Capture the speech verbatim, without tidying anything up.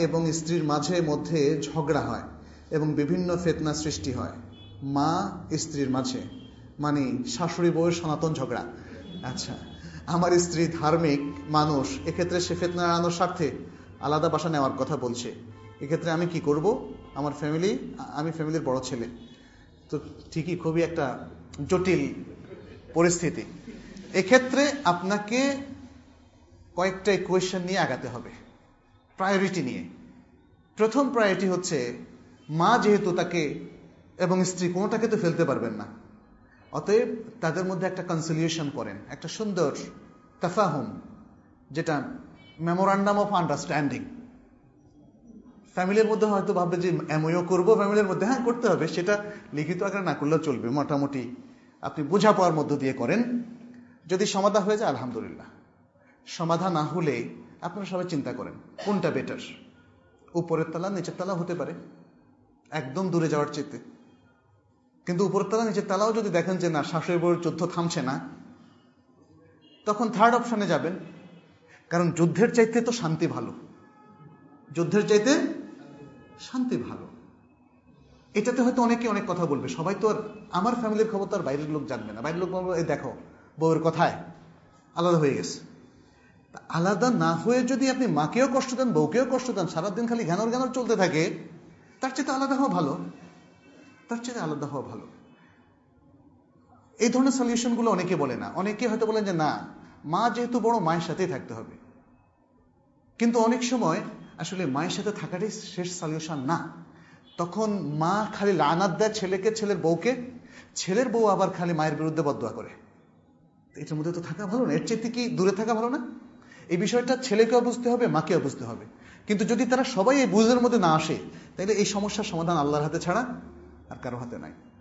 এবং স্ত্রীর মাঝে মধ্যে ঝগড়া হয় এবং বিভিন্ন ফিতনা সৃষ্টি হয় মা স্ত্রীর মাঝে, মানে শাশুড়ি বউয়ের সনাতন ঝগড়া। আচ্ছা, আমার স্ত্রী ধার্মিক মানুষ, এক্ষেত্রে সে ফিতনা এড়ানোর স্বার্থে আলাদা বাসা নেওয়ার কথা বলছে, এক্ষেত্রে আমি কি করব? আমার ফ্যামিলি, আমি ফ্যামিলির বড় ছেলে, তো ঠিকই খুবই একটা জটিল পরিস্থিতি। এক্ষেত্রে আপনাকে কয়েকটা ইকুয়েশন নিয়ে আগাতে হবে, প্রায়োরিটি নিয়ে। প্রথম প্রায়োরিটি হচ্ছে মা যেহেতু তাকে এবং স্ত্রী কোনোটাকে তো ফেলতে পারবেন না, অতএব তাদের মধ্যে একটা কনসিলিয়েশন করেন, একটা সুন্দর তাফাহুম, যেটা মেমোরান্ডাম অফ আন্ডারস্ট্যান্ডিং। ফ্যামিলির মধ্যে হয়তো ভাববে যে এমও করবো, ফ্যামিলির মধ্যে হ্যাঁ করতে হবে, সেটা লিখিত আকারে না করলেও চলবে, মোটামুটি আপনি বোঝা পাওয়ার মধ্য দিয়ে করেন। যদি সমাধান হয়ে যায় আলহামদুলিল্লাহ, সমাধান না হলে আপনারা সবাই চিন্তা করেন কোনটা বেটার, উপরের তলা নিচের তলা হতে পারে, একদম দূরে যাওয়ার চেয়ে। কিন্তু উপরের তলা নিচের তলাও যদি দেখেন যে না শাশুড়ি বউয়ের যুদ্ধ থামছে না, তখন থার্ড অপশনে যাবেন, কারণ যুদ্ধের চাইতে তো শান্তি ভালো, যুদ্ধের চাইতে শান্তি ভালো। এটাতে হয়তো অনেকে অনেক কথা বলবে, সবাই তো আর আমার ফ্যামিলির খবর তো আর বাইরের লোক জানবে না, বাইরের লোক বলবে এই দেখো বউয়ের কথায় আলাদা হয়ে গেছে। আলাদা না হয়ে যদি আপনি মাকেও কষ্ট দেন, বউকেও কষ্ট দেন, সারাদিন খালি ঘ্যানর ঘ্যানর চলতে থাকে, তার চেয়ে আলাদা হওয়া ভালো, তার চেয়ে আলাদা হওয়া ভালো। এই ধরনের সলিউশন গুলো অনেকে বলে না, অনেকে হয়তো বলেন যে না মা যেহেতু বড়, মায়ের সাথেই থাকতে হবে। কিন্তু অনেক সময় আসলে মায়ের সাথে থাকাটাই শেষ সলিউশন না। তখন মা খালি লানাত দেয় ছেলেকে, ছেলের বউকে, ছেলের বউ আবার খালি মায়ের বিরুদ্ধে বদদোয়া করে। এটার মধ্যে তো থাকা ভালো না, এর চেয়ে কি দূরে থাকা ভালো না? এই বিষয়টা ছেলেকেও বুঝতে হবে, মাকেও বুঝতে হবে। কিন্তু যদি তারা সবাই এই বুঝের মধ্যে না আসে, তাহলে এই সমস্যার সমাধান আল্লাহর হাতে ছাড়া আর কারো হাতে নাই।